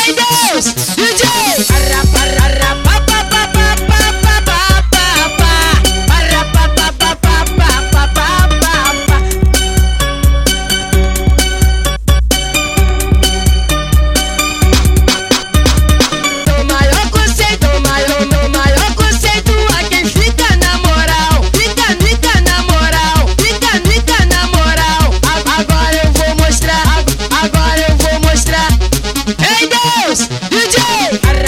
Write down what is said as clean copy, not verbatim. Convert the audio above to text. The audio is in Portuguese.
Ei Deus, DJ! Arrapa, arrapa, pa, pa, pa, pa, pa, pa, pa, pa. Arrapa, pa, pa, pa, pa, pa, pa, pa, pa. Do maior conceito a quem fica na moral. Fica na moral, fica na moral. Agora eu vou mostrar. Ei Deus, DJ!